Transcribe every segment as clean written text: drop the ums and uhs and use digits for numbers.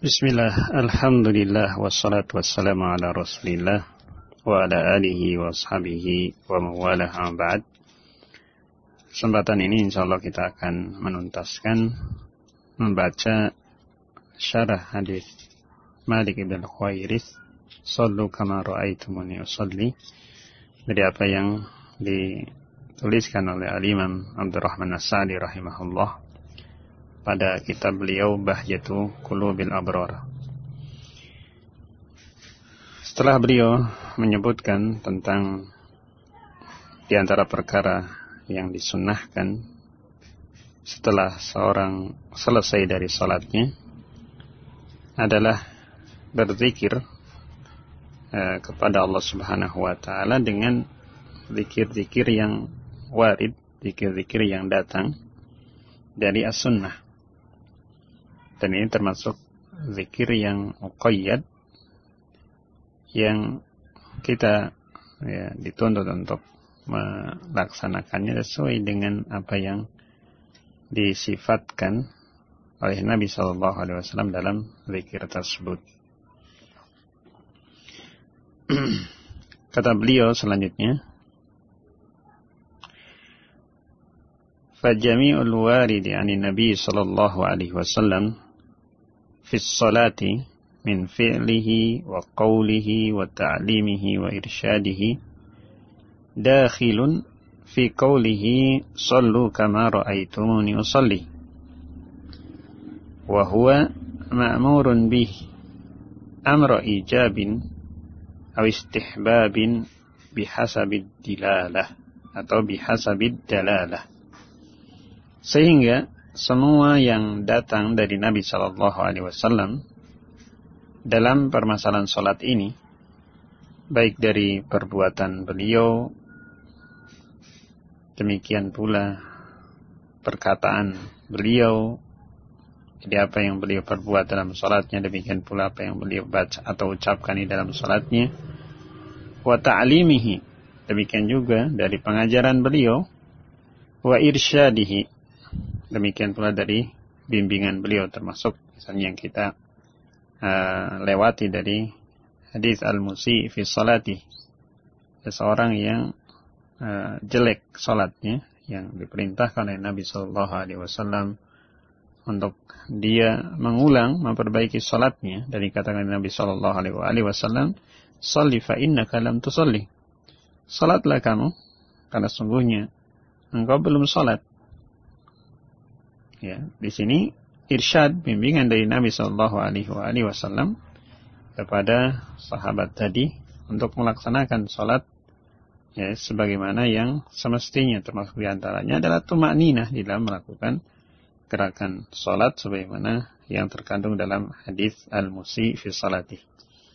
Bismillah, alhamdulillah, wassalatu wassalamu ala rasulillah wa ala alihi wa ashabihi wa mawalah ba'd. Kesempatan ini insyaallah kita akan menuntaskan membaca syarah hadis Malik ibn Khuwairis, "Shallu kama ra'aitumuni usalli", dari apa yang dituliskan oleh Al-Imam Abdurrahman As-Sa'di rahimahullah pada kitab beliau Bahjatu Qulubil Abrar. Setelah beliau menyebutkan tentang di antara perkara yang disunnahkan setelah seorang selesai dari salatnya adalah berzikir kepada Allah Subhanahu wa taala dengan zikir-zikir yang warid, zikir-zikir yang datang dari as-sunnah. Dan ini termasuk zikir yang muqayyad, yang kita dituntut untuk melaksanakannya sesuai dengan apa yang disifatkan oleh Nabi SAW dalam zikir tersebut. Kata beliau selanjutnya, فَجَمِيعُ الْوَارِدِ عَنِ النَّبِيِّ صَلَّى اللَّهُ عَلَيْهِ وَسَلَّمَ في الصلاة من فعله وقوله وتعليمه وإرشاده داخل في قوله صلوا كما رأيتموني أصلي، وهو مأمور به أمر إيجاب أو استحباب بحسب الدلالة atau بحسب الدلالة. Sehingga semua yang datang dari Nabi SAW dalam permasalahan sholat ini, baik dari perbuatan beliau, demikian pula perkataan beliau, jadi apa yang beliau perbuat dalam sholatnya, demikian pula apa yang beliau baca atau ucapkan di dalam sholatnya, wa ta'limihi, demikian juga dari pengajaran beliau, wa irsyadihi, demikian pula dari bimbingan beliau, termasuk misalnya yang kita lewati dari hadis al-musi fi salati, seseorang yang jelek salatnya, yang diperintahkan oleh Nabi SAW untuk dia mengulang, memperbaiki salatnya. Dan dikatakan Nabi SAW, "Shalli fa innaka lam tusalli", salatlah kamu karena sungguhnya engkau belum salat. Ya, di sini irsyad, bimbingan dari Nabi SAW kepada sahabat tadi untuk melaksanakan salat ya sebagaimana yang semestinya, termasuk diantaranya adalah tuma'ninah di dalam melakukan gerakan salat sebagaimana yang terkandung dalam hadis al-musi fi salati.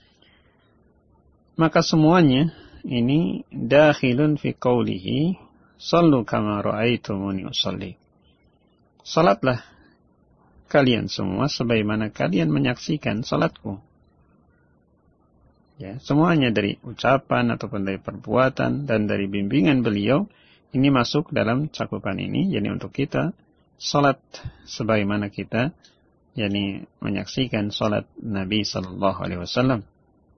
Maka semuanya ini dakhilun fi qawlihi sallu kama ra'aitumuni usalli. Salatlah kalian semua sebagaimana kalian menyaksikan salatku. Ya, semuanya dari ucapan ataupun dari perbuatan dan dari bimbingan beliau ini masuk dalam cakupan ini. Jadi untuk kita salat sebagaimana kita menyaksikan salat Nabi sallallahu alaihi wasallam.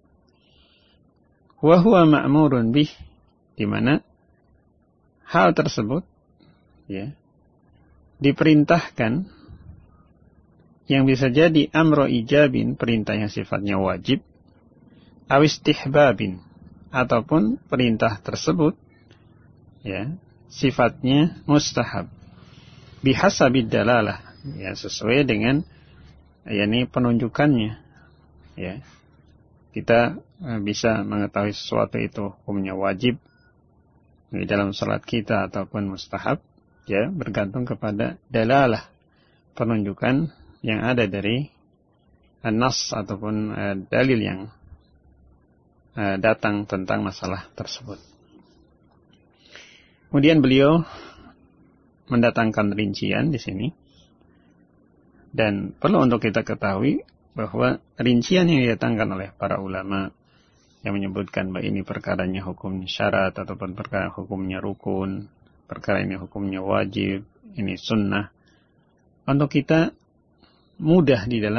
Wa huwa ma'murun bih, di mana hal tersebut ya diperintahkan, yang bisa jadi amro ijabin, perintah yang sifatnya wajib, awistihbabin, ataupun perintah tersebut ya sifatnya mustahab, bihasabid dalalah, ya sesuai dengan penunjukannya. Ya, kita bisa mengetahui sesuatu itu hukumnya wajib di dalam salat kita ataupun mustahab, ya bergantung kepada dalalah, penunjukan yang ada dari an-nas ataupun dalil yang datang tentang masalah tersebut. Kemudian beliau mendatangkan rincian di sini, dan perlu untuk kita ketahui bahwa rincian yang didatangkan oleh para ulama yang menyebutkan bahwa ini perkaranya hukumnya syarat ataupun perkara hukumnya rukun, perkara ini hukumnya wajib, ini sunnah, untuk kita mudah di dalam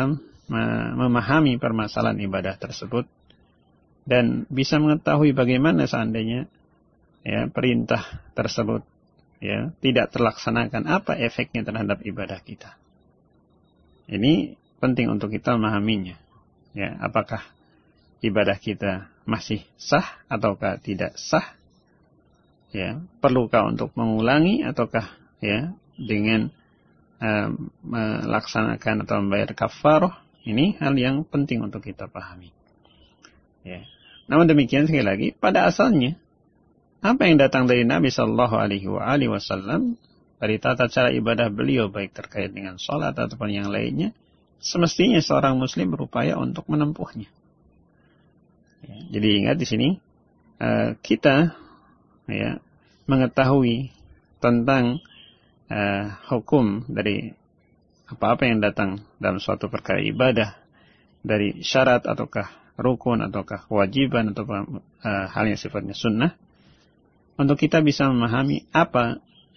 memahami permasalahan ibadah tersebut dan bisa mengetahui bagaimana seandainya perintah tersebut tidak terlaksanakan, apa efeknya terhadap ibadah kita. Ini penting untuk kita memahaminya. Apakah ibadah kita masih sah ataukah tidak sah? Perlukah untuk mengulangi ataukah dengan melaksanakan atau membayar kafarah? Ini hal yang penting untuk kita pahami. Namun demikian, sekali lagi, pada asalnya apa yang datang dari Nabi Shallallahu Alaihi Wasallam dari tata cara ibadah beliau, baik terkait dengan sholat ataupun yang lainnya, semestinya seorang Muslim berupaya untuk menempuhnya. Jadi ingat di sini kita mengetahui tentang hukum dari apa-apa yang datang dalam suatu perkara ibadah, dari syarat ataukah rukun ataukah kewajiban atau hal yang sifatnya sunnah, untuk kita bisa memahami apa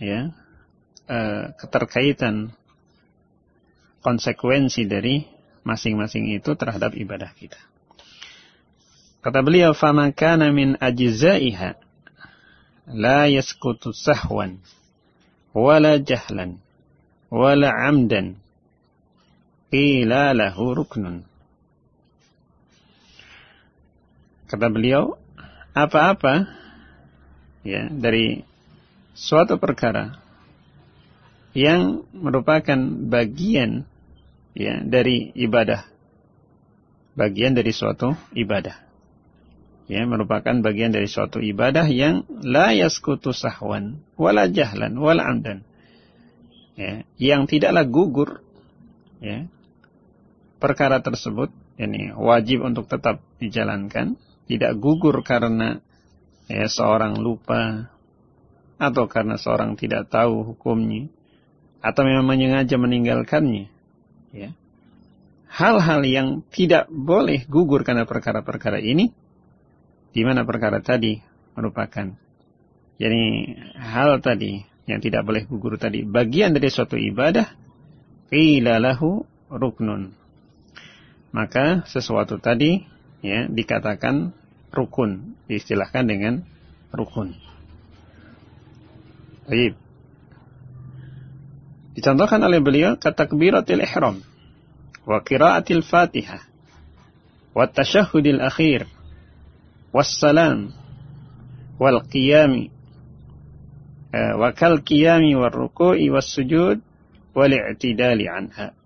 keterkaitan konsekuensi dari masing-masing itu terhadap ibadah kita. Kata beliau, "Fama kana min ajzaiha la yasqutu sahwan wala jahlan wala amdan qila lahu ruknun." Kata beliau, apa-apa dari suatu perkara yang merupakan bagian dari ibadah, bagian dari suatu ibadah, merupakan bagian dari suatu ibadah yang la yasqutu sahwan wala jahlan wala amdan, yang tidaklah gugur perkara tersebut, ini wajib untuk tetap dijalankan, tidak gugur karena seorang lupa atau karena seorang tidak tahu hukumnya atau memang menyengaja meninggalkannya. Hal-hal yang tidak boleh gugur karena perkara-perkara ini, di mana perkara tadi merupakan hal tadi yang tidak boleh gugur tadi bagian dari suatu ibadah, qila lahu ruknun, maka sesuatu tadi dikatakan rukun, diistilahkan dengan rukun. Baik. Dicontohkan oleh beliau katakbiratil ihram wa qiraatil Fatihah wa tasyahhudil akhir wassalam wal qiyami wa kal qiyami war ruku'i was sujud wal i'tidali anha.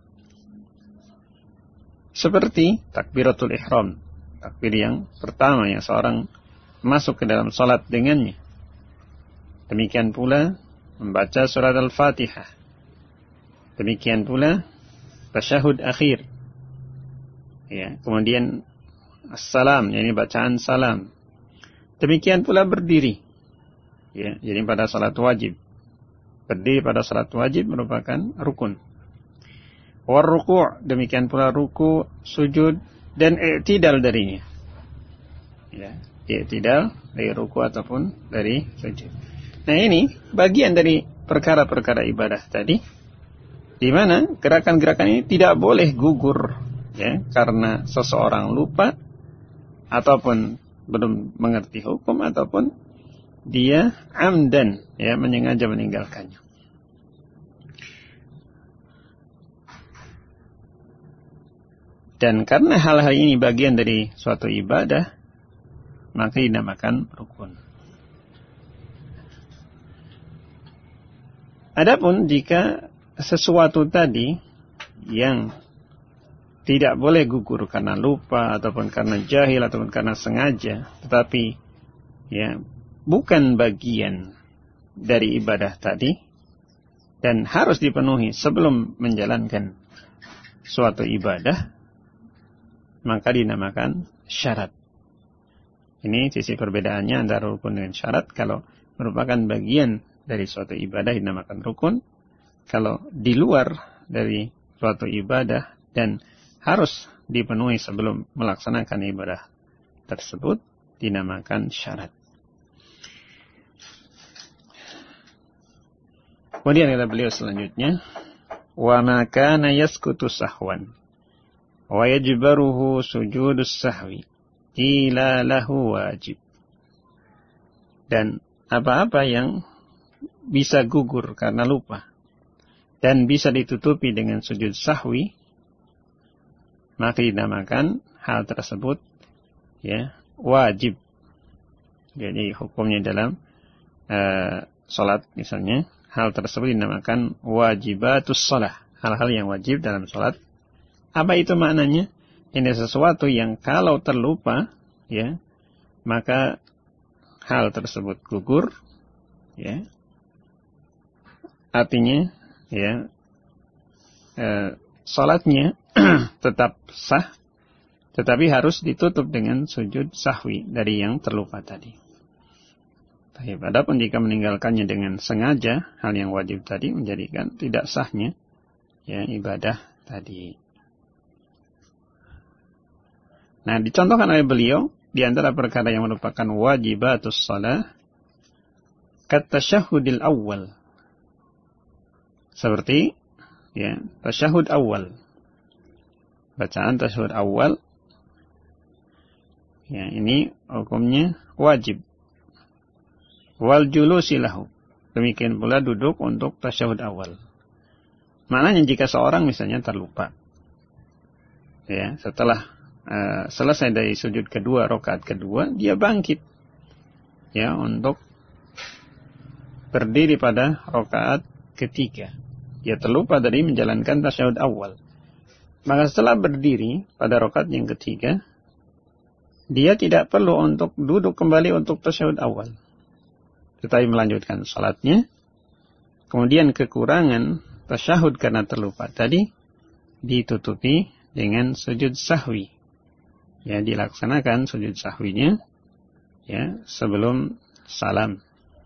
Seperti takbiratul ihram, takbir yang pertama yang seorang masuk ke dalam salat dengannya. Demikian pula membaca surat Al-Fatihah. Demikian pula tasyahud akhir. Kemudian assalam, yakni bacaan salam. Demikian pula berdiri. Jadi pada salat wajib. Berdiri pada salat wajib merupakan rukun. War ruku', demikian pula ruku, sujud dan i'tidal darinya. I'tidal dari ruku ataupun dari sujud. Nah, ini bagian dari perkara-perkara ibadah tadi, di mana gerakan-gerakan ini tidak boleh gugur karena seseorang lupa ataupun belum mengerti hukum ataupun dia amdan menyengaja meninggalkannya. Dan karena hal-hal ini bagian dari suatu ibadah, maka dinamakan rukun. Adapun jika sesuatu tadi yang tidak boleh gugur karena lupa ataupun karena jahil ataupun karena sengaja, tetapi bukan bagian dari ibadah tadi dan harus dipenuhi sebelum menjalankan suatu ibadah, maka dinamakan syarat. Ini sisi perbedaannya antara rukun dengan syarat. Kalau merupakan bagian dari suatu ibadah dinamakan rukun. Kalau di luar dari suatu ibadah dan harus dipenuhi sebelum melaksanakan ibadah tersebut, dinamakan syarat. Kemudian kata beliau selanjutnya, wa ma kana yaskutu sahwan wa yajbaruhu sujudus sahwi ila lahu wajib. Dan apa-apa yang bisa gugur karena lupa dan bisa ditutupi dengan sujud sahwi, maka dinamakan hal tersebut ya wajib. Jadi hukumnya dalam salat misalnya, hal tersebut dinamakan wajibatus shalah, hal-hal yang wajib dalam salat. Apa itu maknanya? Ini sesuatu yang kalau terlupa ya, maka hal tersebut gugur ya. Artinya ya salatnya tetap sah, tetapi harus ditutup dengan sujud sahwi dari yang terlupa tadi. Adapun jika meninggalkannya dengan sengaja, hal yang wajib tadi menjadikan tidak sahnya ya ibadah tadi. Nah, dicontohkan oleh beliau di antara perkara yang merupakan wajibatus shalah kat tasyahhudil awal. Seperti ya, tasyahud awal. Bacaan tasyahud awal ya, ini hukumnya wajib. Wal julusi lahu. Demikian pula duduk untuk tasyahud awal. Maknanya jika seorang misalnya terlupa ya, setelah selesai dari sujud kedua, rakaat kedua, dia bangkit ya untuk berdiri pada rakaat ketiga. Dia terlupa dari menjalankan tasyahud awal. Maka setelah berdiri pada rakaat yang ketiga, dia tidak perlu untuk duduk kembali untuk tasyahud awal, tetapi melanjutkan salatnya. Kemudian kekurangan tasyahud karena terlupa tadi ditutupi dengan sujud sahwi. Ya, dilaksanakan sujud sahwinya ya sebelum salam.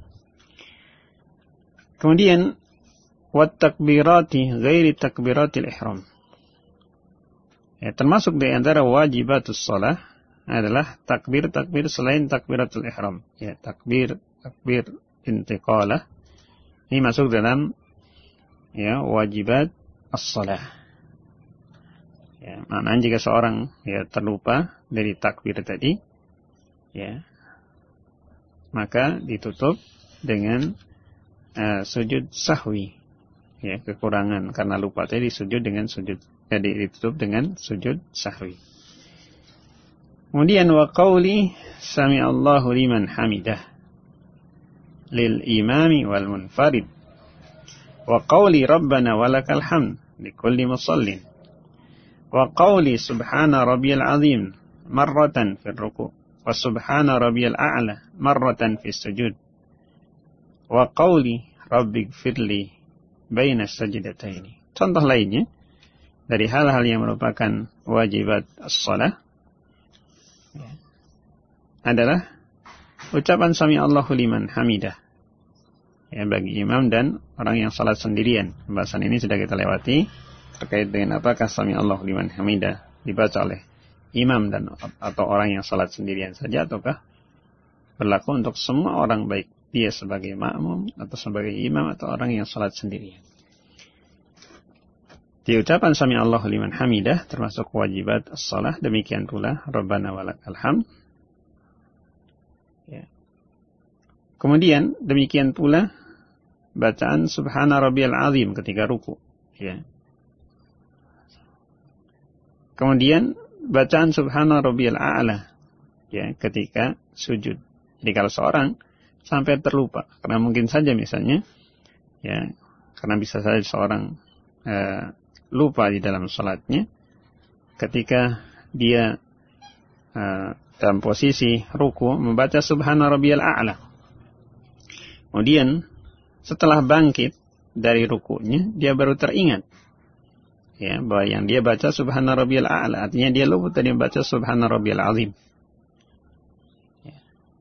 Kemudian wat takbirati ghairi takbiratil ihram. Ya, termasuk di antara wajibatus shalah adalah takbir-takbir selain takbiratul ihram. Ya, takbir intiqalah ini masuk dalam ya wajibat as-shalah. Ya, maknanya jika seorang ya terlupa dari takbir tadi ya, maka ditutup dengan sujud sahwi. Ya, kekurangan karena lupa tadi sujud dengan sujud, jadi ditutup dengan sujud sahwi. Kemudian wa qauli sami'allahu liman hamidah lil imami wal munfarid wa qawli rabbana walakal hamd likulli musallin wa qawli subhana rabbiyal azim marratan fil ruku' wa subhana rabbiyal a'la marratan fis sujud wa qawli rabbighfirli baina sajdataini. Contoh lainnya dari hal-hal yang merupakan wajibat as-shalah adalah ucapan sami Allahu liman hamidah ya, bagi imam dan orang yang salat sendirian. Pembahasan ini sudah kita lewati terkait dengan apakah sami Allahu liman hamidah dibaca oleh imam dan atau orang yang salat sendirian saja, ataukah berlaku untuk semua orang, baik dia sebagai makmum atau sebagai imam atau orang yang salat sendirian. Di ucapan sami Allahu liman hamidah termasuk wajibat as-shalah, demikian pula rabbana walakal hamd. Ya. Kemudian demikian pula bacaan subhana rabbiyal azim ketika ruku ya. Kemudian bacaan subhana rabbiyal a'la ya ketika sujud. Jadi kalau seorang sampai terlupa karena mungkin saja misalnya ya, karena bisa saja seorang lupa di dalam salatnya ketika dia dalam posisi ruku membaca subhana rabbiyal a'la. Kemudian setelah bangkit dari rukunya dia baru teringat ya bahwa yang dia baca subhana rabbiyal a'la, artinya dia luput dari membaca subhana rabbiyal azim. Ya.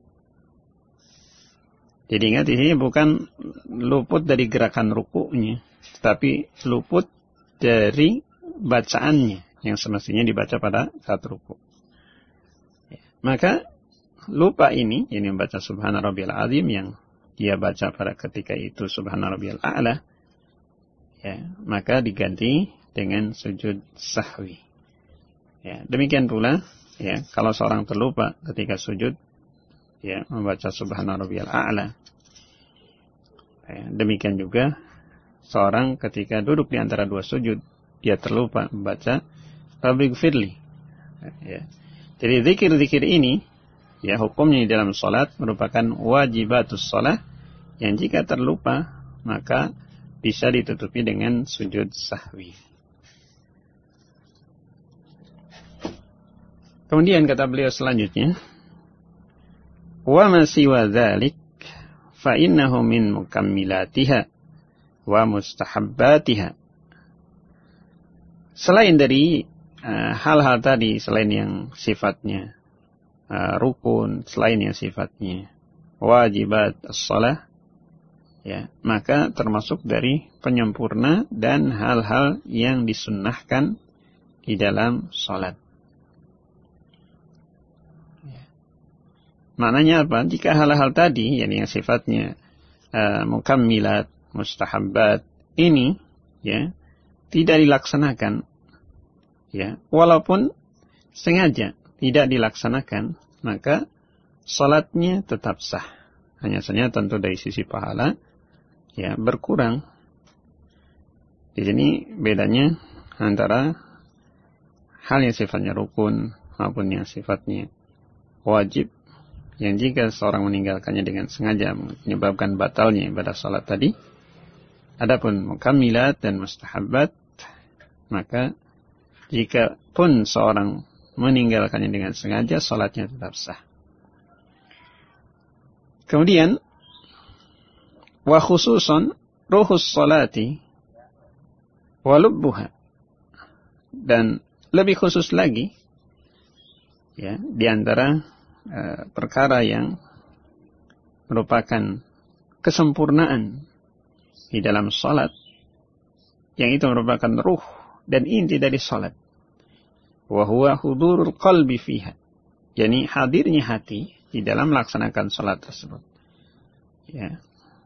Jadi ingat di sini bukan luput dari gerakan rukunya, tetapi luput dari bacaannya yang semestinya dibaca pada saat ruku. Ya. Maka lupa ini membaca subhana rabbiyal azim yang dia baca pada ketika itu subhana rabbiyal a'la ya, maka diganti dengan sujud sahwi. Ya, demikian pula ya, kalau seorang terlupa ketika sujud ya membaca subhana rabbiyal a'la. Ya, demikian juga seorang ketika duduk di antara dua sujud dia terlupa membaca rabbighfirli. Ya. Jadi zikir-zikir ini ya hukumnya di dalam salat merupakan wajibatus shalah yang jika terlupa maka bisa ditutupi dengan sujud sahwi. Kemudian kata beliau selanjutnya, wa ma siwa dzalik fa innahu min mukammilatiha wa mustahabbatiha. Selain dari hal-hal tadi, selain yang sifatnya rukun, selain yang sifatnya wajibat as-shalah, ya, maka termasuk dari penyempurna dan hal-hal yang disunnahkan di dalam salat. Maknanya apa? Jika hal-hal tadi yang sifatnya mukammilat, mustahabbat ini ya tidak dilaksanakan, ya walaupun sengaja tidak dilaksanakan, maka salatnya tetap sah. Hanya saja tentu dari sisi pahala ya berkurang. Di sini bedanya antara hal yang sifatnya rukun maupun yang sifatnya wajib, yang jika seorang meninggalkannya dengan sengaja menyebabkan batalnya ibadah salat tadi. Adapun mukammilat dan mustahabbat, maka jika pun seorang meninggalkannya dengan sengaja, salatnya tetap sah. Kemudian wa khususan ruhus salati wa lubbuha, dan lebih khusus lagi ya di antara perkara yang merupakan kesempurnaan di dalam salat, yang itu merupakan ruh dan inti dari salat, wa huwa hudurul qalbi fiha, yakni hadirnya hati di dalam melaksanakan salat tersebut, ya.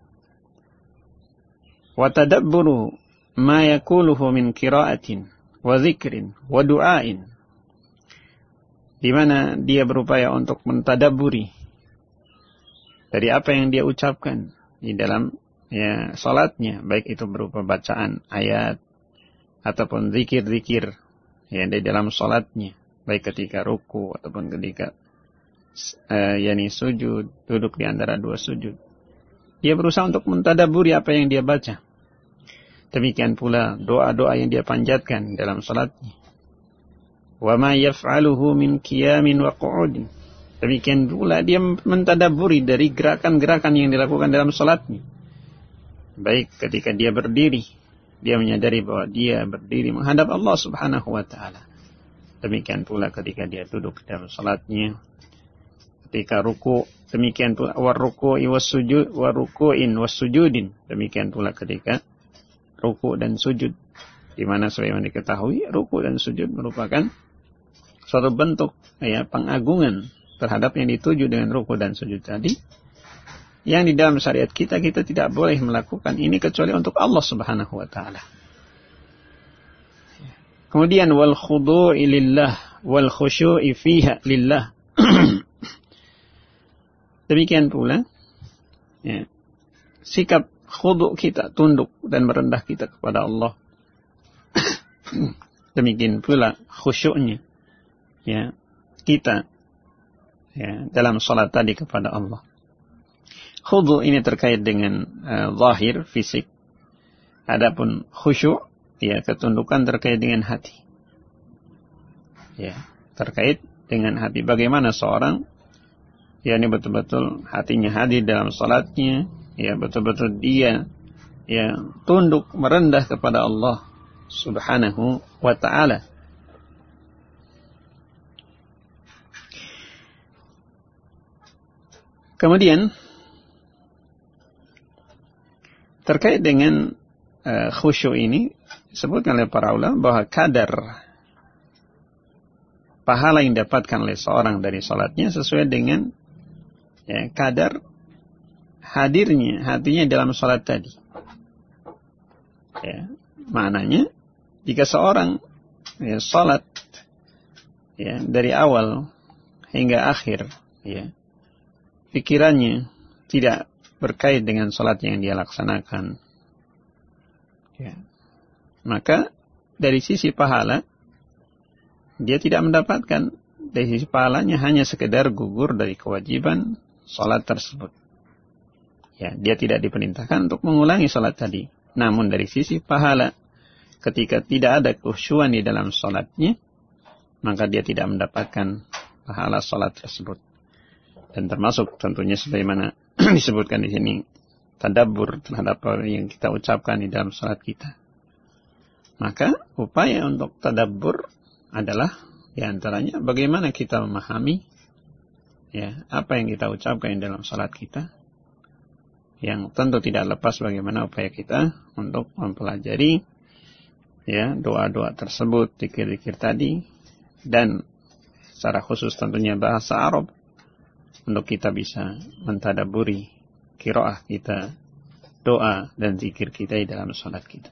Wa tadabburu ma yaquluhu min qira'atin wa dzikrin wa du'ain, di mana dia berupaya untuk mentadabburi dari apa yang dia ucapkan di dalam ya salatnya, baik itu berupa bacaan ayat ataupun zikir-zikir ya di dalam salatnya, baik ketika ruku ataupun ketika yakni sujud, duduk di antara dua sujud. Dia berusaha untuk mentadabburi apa yang dia baca. Demikian pula doa-doa yang dia panjatkan dalam salatnya. Wa ma yaf'aluhu min qiyamin wa qu'udin. Demikian pula dia mentadabburi dari gerakan-gerakan yang dilakukan dalam salatnya. Baik ketika dia berdiri, dia menyadari bahwa dia berdiri menghadap Allah Subhanahu wa taala. Demikian pula ketika dia duduk dalam salatnya. Ketika ruku, demikian pula warruku'i wassujud warruku'in wassujudin. Demikian pula ketika ruku dan sujud, di mana sebagaimana diketahui ruku dan sujud merupakan suatu bentuk ya pengagungan terhadap yang dituju dengan ruku dan sujud tadi, yang di dalam syariat kita tidak boleh melakukan ini kecuali untuk Allah Subhanahu wa taala. Kemudian wal khudu'i lillah wal khusyu'i fiha lillah. Demikian pula ya, sikap khudu' kita, tunduk dan merendah kita kepada Allah. Demikian pula khusyuknya ya kita ya dalam salat tadi kepada Allah. Khudu' ini terkait dengan zahir fisik. Adapun khusyuk ya ketundukan terkait dengan hati. Ya, terkait dengan hati. Bagaimana seorang ya ini betul-betul hatinya hadir dalam salatnya, ya betul-betul dia ya tunduk merendah kepada Allah Subhanahu wa ta'ala. Kemudian terkait dengan khusyuk ini disebutkan oleh para ulama bahwa kadar pahala yang didapatkan oleh seorang dari salatnya sesuai dengan ya, kadar hadirnya hatinya dalam salat tadi. Ya, maknanya jika seorang ya, salat ya, dari awal hingga akhir, ya, pikirannya tidak berkait dengan salat yang dia laksanakan, ya, maka dari sisi pahala dia tidak mendapatkan. Dari sisi pahalanya hanya sekedar gugur dari kewajiban salat tersebut. Ya, dia tidak diperintahkan untuk mengulangi salat tadi. Namun dari sisi pahala, ketika tidak ada khusyuan di dalam salatnya, maka dia tidak mendapatkan pahala salat tersebut. Dan termasuk tentunya sebagaimana disebutkan di sini, tadabbur terhadap apa yang kita ucapkan di dalam salat kita. Maka upaya untuk tadabbur adalah di antaranya bagaimana kita memahami, ya, apa yang kita ucapkan di dalam salat kita, yang tentu tidak lepas bagaimana upaya kita untuk mempelajari, ya, doa-doa tersebut, zikir-zikir tadi, dan secara khusus tentunya bahasa Arab untuk kita bisa mentadabburi qiraah kita, doa dan zikir kita di dalam salat kita.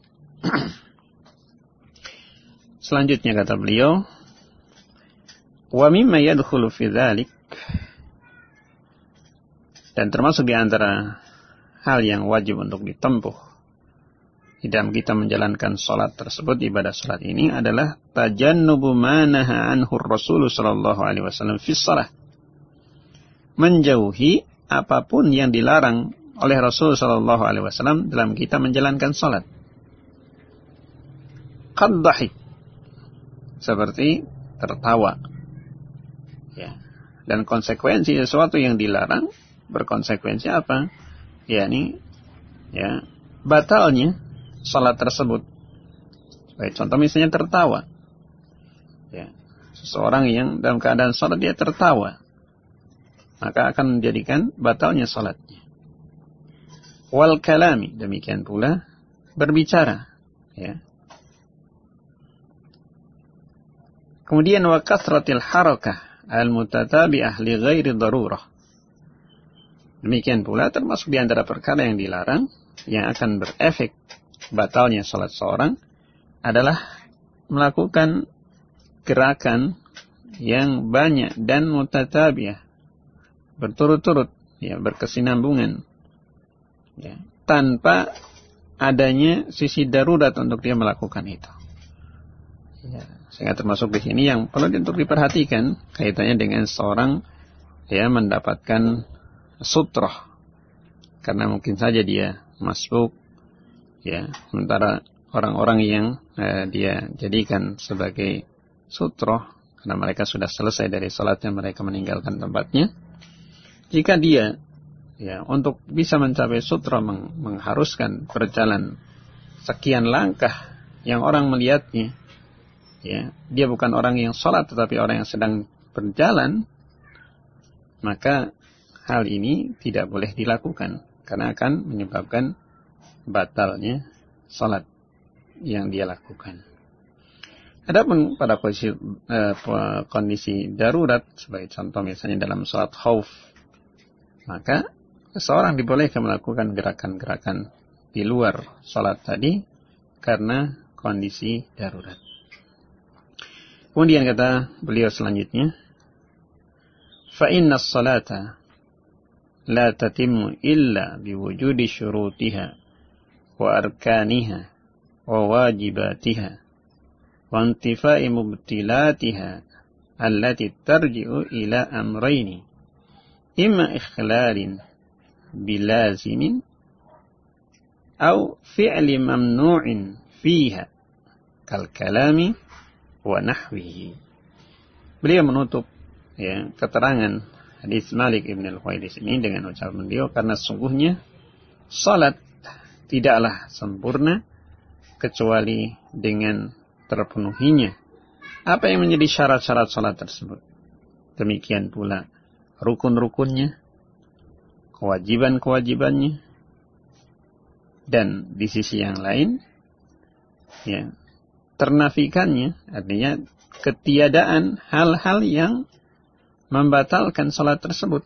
Selanjutnya kata beliau, wa mimma yadkhulu fi dzalik, dan termasuk di antara hal yang wajib untuk ditempuh di dalam kita menjalankan salat tersebut, ibadah salat ini adalah tajannubu ma naha anhu Rasul sallallahu alaihi wasallam fi shalah. Menjauhi apapun yang dilarang oleh Rasul sallallahu alaihi wasallam dalam kita menjalankan salat. Qaddahik, seperti tertawa. Ya. Dan konsekuensi sesuatu yang dilarang berkonsekuensi apa? Yakni, ya, batalnya salat tersebut. Sebagai contoh misalnya tertawa. Ya. Seseorang yang dalam keadaan salat dia tertawa, maka akan menjadikan batalnya salatnya. Wal kalami, demikian pula berbicara, ya. Kemudian wa kasratil harakah al-mutatabi'ah li ghairi darurah. Demikian pula termasuk di antara perkara yang dilarang yang akan berefek batalnya salat seorang adalah melakukan gerakan yang banyak dan mutatabi'ah, berturut-turut, ya, berkesinambungan, ya, tanpa adanya sisi darurat untuk dia melakukan itu. Ya, sehingga termasuk di sini yang perlu untuk diperhatikan kaitannya dengan seorang, ya, mendapatkan sutroh, karena mungkin saja dia masbuk, ya, sementara orang-orang yang dia jadikan sebagai sutroh karena mereka sudah selesai dari salatnya, mereka meninggalkan tempatnya. Jika dia, ya, untuk bisa mencapai sutroh mengharuskan berjalan sekian langkah yang orang melihatnya, ya, dia bukan orang yang sholat tetapi orang yang sedang berjalan, maka hal ini tidak boleh dilakukan karena akan menyebabkan batalnya sholat yang dia lakukan. Adapun pada kondisi darurat, sebagai contoh misalnya dalam sholat khauf, maka seseorang dibolehkan melakukan gerakan-gerakan di luar sholat tadi karena kondisi darurat. Kemudian kata beliau selanjutnya, fa inna as-salata la tatimmu illa biwujudi syurutiha wa arkaniha wa wajibatiha wa intifai mubtilatiha allati tarji'u ila amrayni imma ikhlalin bilazimin aw fi'li mamnu'in fiha kal kalami wa nahwihi. Beliau menutup, ya, keterangan hadis Malik ibn al-Huwairis ini dengan ucapan beliau, karena sungguhnya salat tidaklah sempurna kecuali dengan terpenuhinya apa yang menjadi syarat-syarat salat tersebut. Demikian pula rukun-rukunnya, kewajiban-kewajibannya, dan di sisi yang lain, ya, ternafikannya, artinya ketiadaan hal-hal yang membatalkan salat tersebut.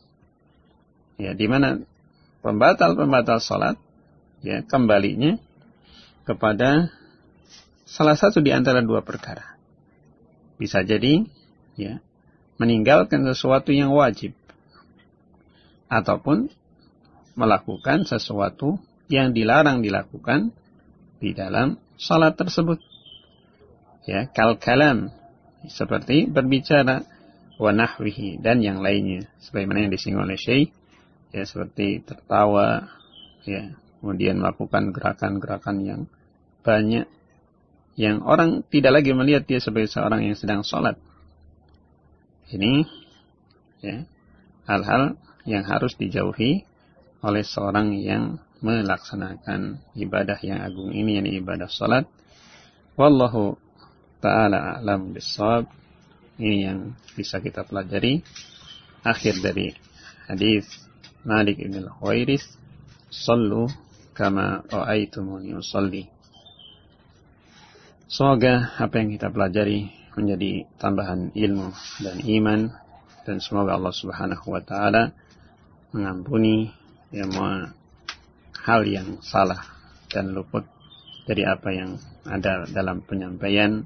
Ya, di mana pembatal-pembatal salat, ya, kembalinya kepada salah satu di antara dua perkara. Bisa jadi ya, meninggalkan sesuatu yang wajib ataupun melakukan sesuatu yang dilarang dilakukan di dalam salat tersebut. Ya, kal-kalam, seperti berbicara, wa nahwihi, dan yang lainnya, sebagaimana yang disinggung oleh Syekh, ya, seperti tertawa, ya, kemudian melakukan gerakan-gerakan yang banyak, yang orang tidak lagi melihat dia sebagai seorang yang sedang sholat. Ini, ya, hal-hal yang harus dijauhi oleh seorang yang melaksanakan ibadah yang agung ini, yakni ibadah sholat. Wallahu ta'ala a'lam bissawab. Ini yang bisa kita pelajari akhir dari hadis Malik ibn al-Huwairis, sallu kama ra'aitumuni usalli. Semoga apa yang kita pelajari menjadi tambahan ilmu dan iman, dan semoga Allah Subhanahu wa taala mengampuni hal yang salah dan luput dari apa yang ada dalam penyampaian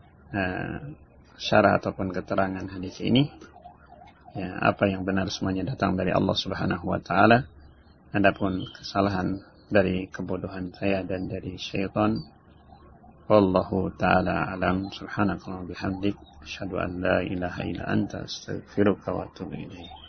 syarah ataupun keterangan hadis ini. Ya, apa yang benar semuanya datang dari Allah Subhanahu wa taala. Adapun kesalahan dari kebodohan saya dan dari syaitan, wallahu taala alam. Subhanakallahumma bihamdik, asyhadu an la ilaha illa anta, astaghfiruka wa atubu ilaik.